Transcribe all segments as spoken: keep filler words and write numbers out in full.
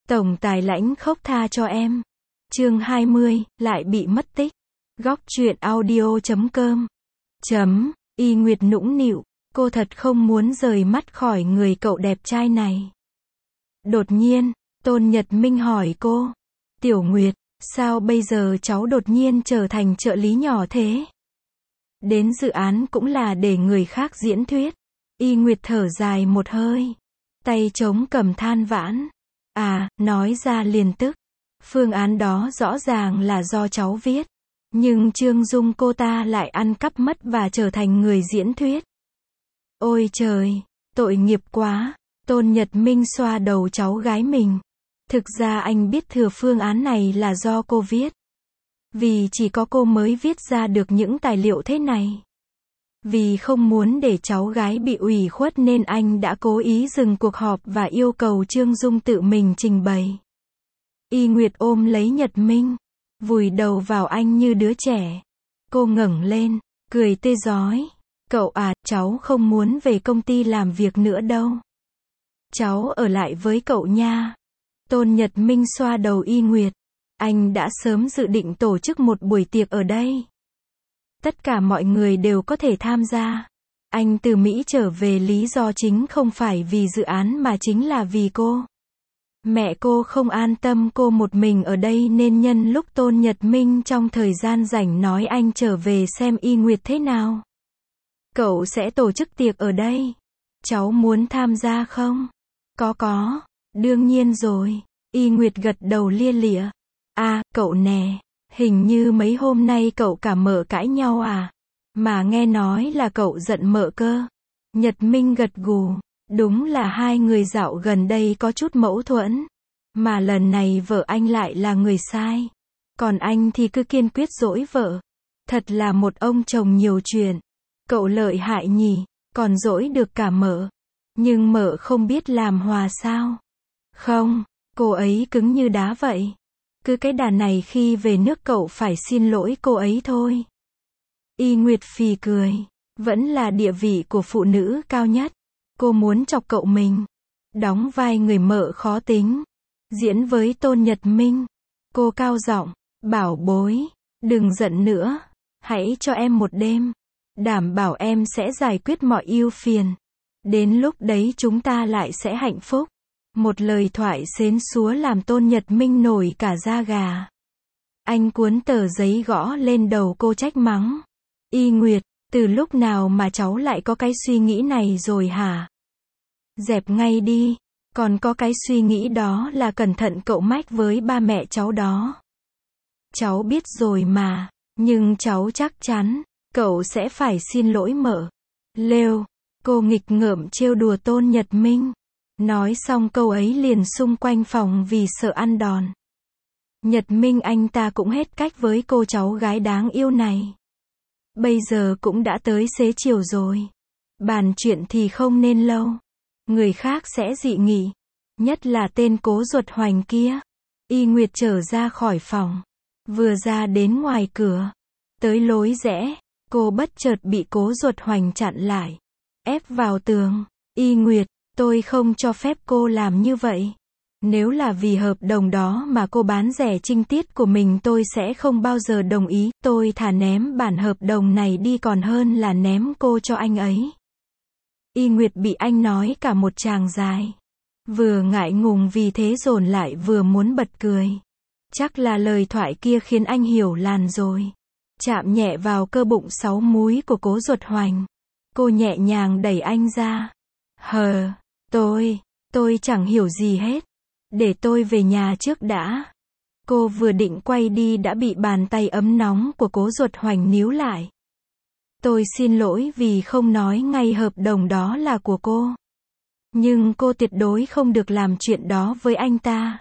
Tổng tài lãnh khốc tha cho em. Chương hai mươi, lại bị mất tích. Góc truyện audio chấm com. Chấm, Y Nguyệt nũng nịu, cô thật không muốn rời mắt khỏi người cậu đẹp trai này. Đột nhiên, Tôn Nhật Minh hỏi cô. Tiểu Nguyệt, sao bây giờ cháu đột nhiên trở thành trợ lý nhỏ thế? Đến dự án cũng là để người khác diễn thuyết. Y Nguyệt thở dài một hơi. Tay trống cầm than vãn. À, nói ra liền tức. Phương án đó rõ ràng là do cháu viết. Nhưng Trương Dung cô ta lại ăn cắp mất và trở thành người diễn thuyết. Ôi trời, tội nghiệp quá. Tôn Nhật Minh xoa đầu cháu gái mình. Thực ra anh biết thừa phương án này là do cô viết. Vì chỉ có cô mới viết ra được những tài liệu thế này. Vì không muốn để cháu gái bị ủy khuất nên anh đã cố ý dừng cuộc họp và yêu cầu Trương Dung tự mình trình bày. Y Nguyệt ôm lấy Nhật Minh, vùi đầu vào anh như đứa trẻ. Cô ngẩng lên, cười tươi rói. Cậu à, cháu không muốn về công ty làm việc nữa đâu. Cháu ở lại với cậu nha. Tôn Nhật Minh xoa đầu Y Nguyệt. Anh đã sớm dự định tổ chức một buổi tiệc ở đây. Tất cả mọi người đều có thể tham gia. Anh từ Mỹ trở về lý do chính không phải vì dự án mà chính là vì cô. Mẹ cô không an tâm cô một mình ở đây nên nhân lúc Tôn Nhật Minh trong thời gian rảnh nói anh trở về xem Y Nguyệt thế nào. Cậu sẽ tổ chức tiệc ở đây. Cháu muốn tham gia không? Có có, đương nhiên rồi. Y Nguyệt gật đầu lia lịa. À, cậu nè, hình như mấy hôm nay cậu cả mợ cãi nhau à? Mà nghe nói là cậu giận mợ cơ. Nhật Minh gật gù. Đúng là hai người dạo gần đây có chút mâu thuẫn. Mà lần này vợ anh lại là người sai. Còn anh thì cứ kiên quyết dỗi vợ. Thật là một ông chồng nhiều chuyện. Cậu lợi hại nhỉ, còn dỗi được cả mợ. Nhưng mợ không biết làm hòa sao? Không, cô ấy cứng như đá vậy. Cứ cái đà này khi về nước cậu phải xin lỗi cô ấy thôi. Y Nguyệt phì cười. Vẫn là địa vị của phụ nữ cao nhất. Cô muốn chọc cậu mình. Đóng vai người mợ khó tính. Diễn với Tôn Nhật Minh. Cô cao giọng, bảo bối, đừng giận nữa. Hãy cho em một đêm. Đảm bảo em sẽ giải quyết mọi ưu phiền. Đến lúc đấy chúng ta lại sẽ hạnh phúc. Một lời thoại xến xúa làm Tôn Nhật Minh nổi cả da gà. Anh cuốn tờ giấy gõ lên đầu cô trách mắng. Y Nguyệt, từ lúc nào mà cháu lại có cái suy nghĩ này rồi hả? Dẹp ngay đi. Còn có cái suy nghĩ đó là cẩn thận cậu mách với ba mẹ cháu đó. Cháu biết rồi mà. Nhưng cháu chắc chắn, cậu sẽ phải xin lỗi mợ. Lêu, cô nghịch ngợm trêu đùa Tôn Nhật Minh. Nói xong câu ấy liền xung quanh phòng vì sợ ăn đòn. Nhật Minh anh ta cũng hết cách với cô cháu gái đáng yêu này. Bây giờ cũng đã tới xế chiều rồi. Bàn chuyện thì không nên lâu. Người khác sẽ dị nghị. Nhất là tên Cố Duật Hoành kia. Y Nguyệt trở ra khỏi phòng. Vừa ra đến ngoài cửa. Tới lối rẽ. Cô bất chợt bị Cố Duật Hoành chặn lại. Ép vào tường. Y Nguyệt, tôi không cho phép cô làm như vậy. Nếu là vì hợp đồng đó mà cô bán rẻ trinh tiết của mình tôi sẽ không bao giờ đồng ý. Tôi thà ném bản hợp đồng này đi còn hơn là ném cô cho anh ấy. Y Nguyệt bị anh nói cả một tràng dài. Vừa ngại ngùng vì thế dồn lại vừa muốn bật cười. Chắc là lời thoại kia khiến anh hiểu làn rồi. Chạm nhẹ vào cơ bụng sáu múi của Cố Duật Hoành. Cô nhẹ nhàng đẩy anh ra. Hờ, tôi, tôi chẳng hiểu gì hết. Để tôi về nhà trước đã. Cô vừa định quay đi đã bị bàn tay ấm nóng của Cố Duật Hoành níu lại. Tôi xin lỗi vì không nói ngay hợp đồng đó là của cô. Nhưng cô tuyệt đối không được làm chuyện đó với anh ta.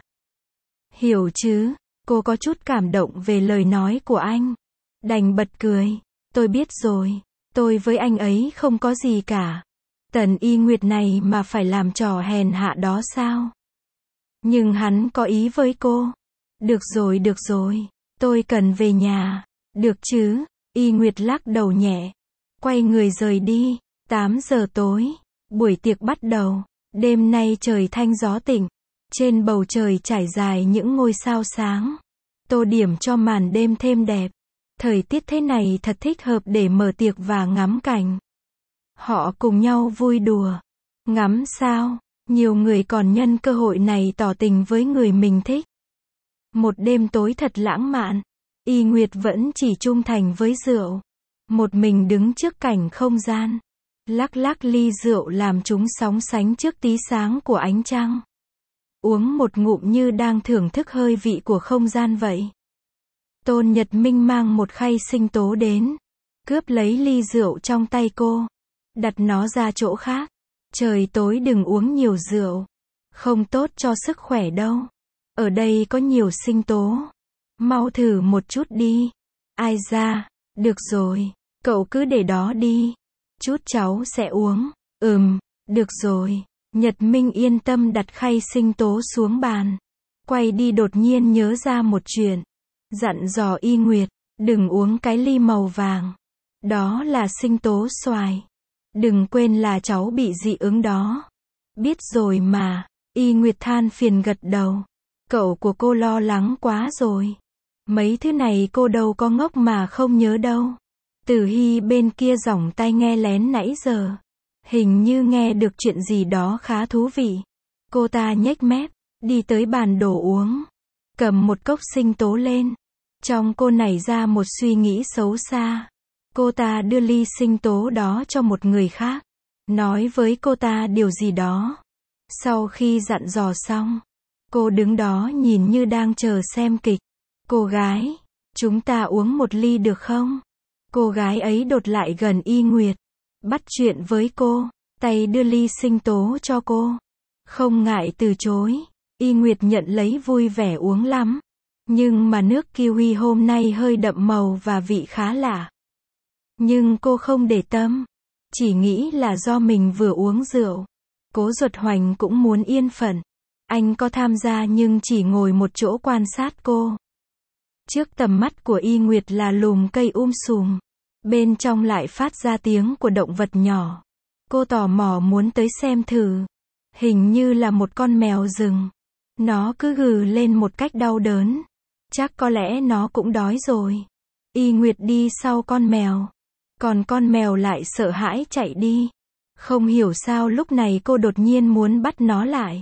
Hiểu chứ? Cô có chút cảm động về lời nói của anh. Đành bật cười. Tôi biết rồi. Tôi với anh ấy không có gì cả. Tần Y Nguyệt này mà phải làm trò hèn hạ đó sao? Nhưng hắn có ý với cô. Được rồi được rồi. Tôi cần về nhà. Được chứ? Y Nguyệt lắc đầu nhẹ. Quay người rời đi. tám giờ tối. Buổi tiệc bắt đầu. Đêm nay trời thanh gió tỉnh. Trên bầu trời trải dài những ngôi sao sáng, tô điểm cho màn đêm thêm đẹp. Thời tiết thế này thật thích hợp để mở tiệc và ngắm cảnh. Họ cùng nhau vui đùa, ngắm sao. Nhiều người còn nhân cơ hội này tỏ tình với người mình thích. Một đêm tối thật lãng mạn. Y Nguyệt vẫn chỉ trung thành với rượu. Một mình đứng trước cảnh không gian. Lắc lắc ly rượu làm chúng sóng sánh trước tí sáng của ánh trăng. Uống một ngụm như đang thưởng thức hơi vị của không gian vậy. Tôn Nhật Minh mang một khay sinh tố đến. Cướp lấy ly rượu trong tay cô. Đặt nó ra chỗ khác. Trời tối đừng uống nhiều rượu. Không tốt cho sức khỏe đâu. Ở đây có nhiều sinh tố. Mau thử một chút đi. Ai ra, được rồi. Cậu cứ để đó đi. Chút cháu sẽ uống. Ừm, được rồi. Nhật Minh yên tâm đặt khay sinh tố xuống bàn. Quay đi đột nhiên nhớ ra một chuyện. Dặn dò Y Nguyệt, đừng uống cái ly màu vàng. Đó là sinh tố xoài. Đừng quên là cháu bị dị ứng đó. Biết rồi mà. Y Nguyệt than phiền gật đầu. Cậu của cô lo lắng quá rồi. Mấy thứ này cô đâu có ngốc mà không nhớ đâu. Tử Hy bên kia giỏng tai nghe lén nãy giờ. Hình như nghe được chuyện gì đó khá thú vị. Cô ta nhếch mép, đi tới bàn đồ uống. Cầm một cốc sinh tố lên. Trong cô nảy ra một suy nghĩ xấu xa. Cô ta đưa ly sinh tố đó cho một người khác. Nói với cô ta điều gì đó. Sau khi dặn dò xong, cô đứng đó nhìn như đang chờ xem kịch. Cô gái, chúng ta uống một ly được không? Cô gái ấy đột lại gần Y Nguyệt. Bắt chuyện với cô, tay đưa ly sinh tố cho cô. Không ngại từ chối. Y Nguyệt nhận lấy vui vẻ uống lắm. Nhưng mà nước kiwi hôm nay hơi đậm màu và vị khá lạ. Nhưng cô không để tâm. Chỉ nghĩ là do mình vừa uống rượu. Cố Duật Hoành cũng muốn yên phận. Anh có tham gia nhưng chỉ ngồi một chỗ quan sát cô. Trước tầm mắt của Y Nguyệt là lùm cây um sùm. Bên trong lại phát ra tiếng của động vật nhỏ. Cô tò mò muốn tới xem thử. Hình như là một con mèo rừng. Nó cứ gừ lên một cách đau đớn. Chắc có lẽ nó cũng đói rồi. Y Nguyệt đi sau con mèo. Còn con mèo lại sợ hãi chạy đi. Không hiểu sao lúc này cô đột nhiên muốn bắt nó lại.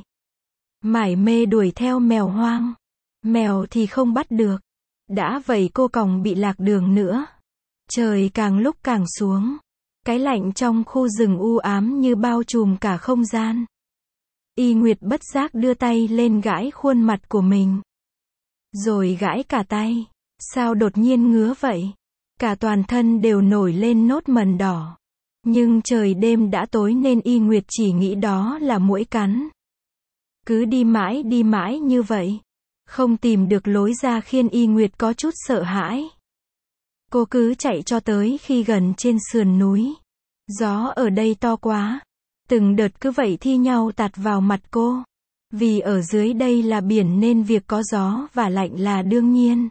Mải mê đuổi theo mèo hoang. Mèo thì không bắt được. Đã vậy cô còn bị lạc đường nữa. Trời càng lúc càng xuống. Cái lạnh trong khu rừng u ám như bao trùm cả không gian. Y Nguyệt bất giác đưa tay lên gãi khuôn mặt của mình. Rồi gãi cả tay. Sao đột nhiên ngứa vậy? Cả toàn thân đều nổi lên nốt mẩn đỏ. Nhưng trời đêm đã tối nên Y Nguyệt chỉ nghĩ đó là muỗi cắn. Cứ đi mãi đi mãi như vậy. Không tìm được lối ra khiến Y Nguyệt có chút sợ hãi. Cô cứ chạy cho tới khi gần trên sườn núi. Gió ở đây to quá. Từng đợt cứ vậy thi nhau tạt vào mặt cô. Vì ở dưới đây là biển nên việc có gió và lạnh là đương nhiên.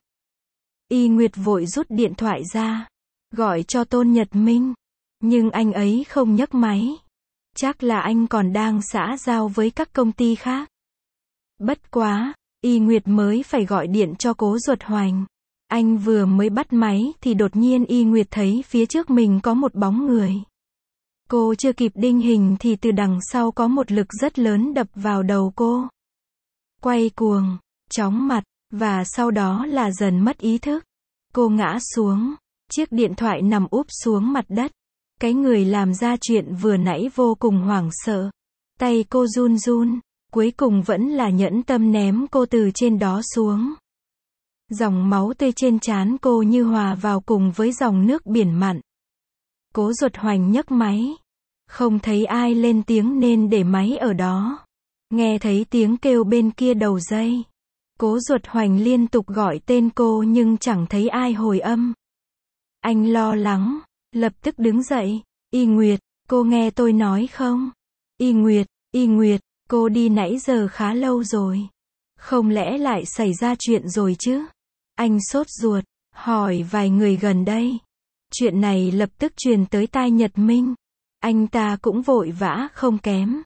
Y Nguyệt vội rút điện thoại ra. Gọi cho Tôn Nhật Minh. Nhưng anh ấy không nhấc máy. Chắc là anh còn đang xã giao với các công ty khác. Bất quá, Y Nguyệt mới phải gọi điện cho Cố Duật Hoành. Anh vừa mới bắt máy thì đột nhiên Y Nguyệt thấy phía trước mình có một bóng người. Cô chưa kịp đinh hình thì từ đằng sau có một lực rất lớn đập vào đầu cô. Quay cuồng, chóng mặt, và sau đó là dần mất ý thức. Cô ngã xuống, chiếc điện thoại nằm úp xuống mặt đất. Cái người làm ra chuyện vừa nãy vô cùng hoảng sợ. Tay cô run run, cuối cùng vẫn là nhẫn tâm ném cô từ trên đó xuống. Dòng máu tươi trên trán cô như hòa vào cùng với dòng nước biển mặn. Cố Duật Hoành nhấc máy. Không thấy ai lên tiếng nên để máy ở đó. Nghe thấy tiếng kêu bên kia đầu dây. Cố Duật Hoành liên tục gọi tên cô nhưng chẳng thấy ai hồi âm. Anh lo lắng, lập tức đứng dậy. Y Nguyệt, cô nghe tôi nói không? Y Nguyệt, Y Nguyệt, cô đi nãy giờ khá lâu rồi. Không lẽ lại xảy ra chuyện rồi chứ? Anh sốt ruột, hỏi vài người gần đây. Chuyện này lập tức truyền tới tai Nhật Minh. Anh ta cũng vội vã không kém.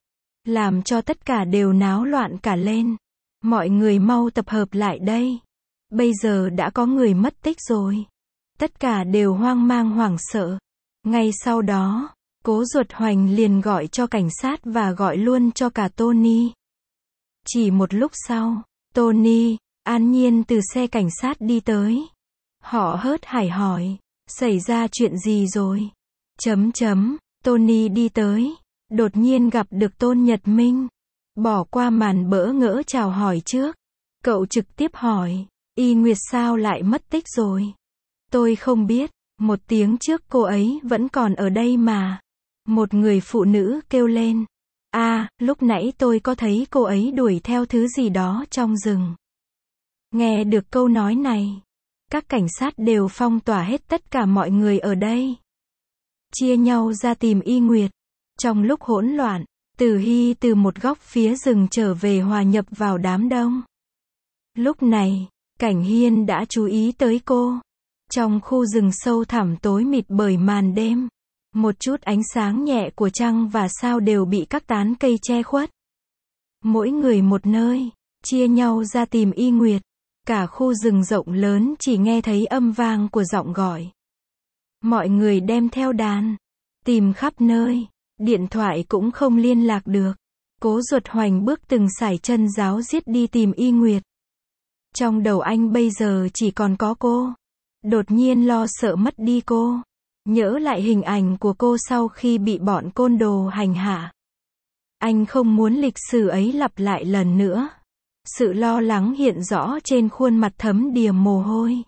làm cho tất cả đều náo loạn cả lên. Mọi người mau tập hợp lại đây. Bây giờ đã có người mất tích rồi. Tất cả đều hoang mang hoảng sợ. Ngay sau đó, Cố Duật Hoành liền gọi cho cảnh sát và gọi luôn cho cả Tony. Chỉ một lúc sau, Tony, An Nhiên từ xe cảnh sát đi tới. Họ hớt hải hỏi, xảy ra chuyện gì rồi? Chấm chấm, Tony đi tới, đột nhiên gặp được Tôn Nhật Minh. Bỏ qua màn bỡ ngỡ chào hỏi trước. Cậu trực tiếp hỏi, Y Nguyệt sao lại mất tích rồi? Tôi không biết, một tiếng trước cô ấy vẫn còn ở đây mà. Một người phụ nữ kêu lên. À, lúc nãy tôi có thấy cô ấy đuổi theo thứ gì đó trong rừng. Nghe được câu nói này, các cảnh sát đều phong tỏa hết tất cả mọi người ở đây. Chia nhau ra tìm Y Nguyệt. Trong lúc hỗn loạn, Từ Hy từ một góc phía rừng trở về hòa nhập vào đám đông. Lúc này, Cảnh Hiên đã chú ý tới cô. Trong khu rừng sâu thẳm tối mịt bởi màn đêm, một chút ánh sáng nhẹ của trăng và sao đều bị các tán cây che khuất. Mỗi người một nơi, chia nhau ra tìm Y Nguyệt. Cả khu rừng rộng lớn chỉ nghe thấy âm vang của giọng gọi. Mọi người đem theo đàn, tìm khắp nơi, điện thoại cũng không liên lạc được. Cố Duật Hoành bước từng sải chân ráo riết đi tìm Y Nguyệt. Trong đầu anh bây giờ chỉ còn có cô. Đột nhiên lo sợ mất đi cô. Nhớ lại hình ảnh của cô sau khi bị bọn côn đồ hành hạ. Anh không muốn lịch sử ấy lặp lại lần nữa. Sự lo lắng hiện rõ trên khuôn mặt thấm đìa mồ hôi.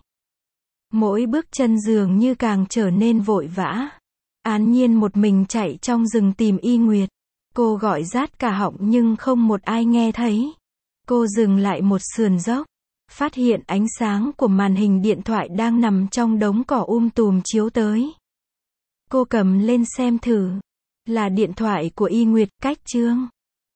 Mỗi bước chân dường như càng trở nên vội vã. An Nhiên một mình chạy trong rừng tìm Y Nguyệt. Cô gọi rát cả họng nhưng không một ai nghe thấy. Cô dừng lại một sườn dốc. Phát hiện ánh sáng của màn hình điện thoại đang nằm trong đống cỏ um tùm chiếu tới. Cô cầm lên xem thử. Là điện thoại của Y Nguyệt, cách chương.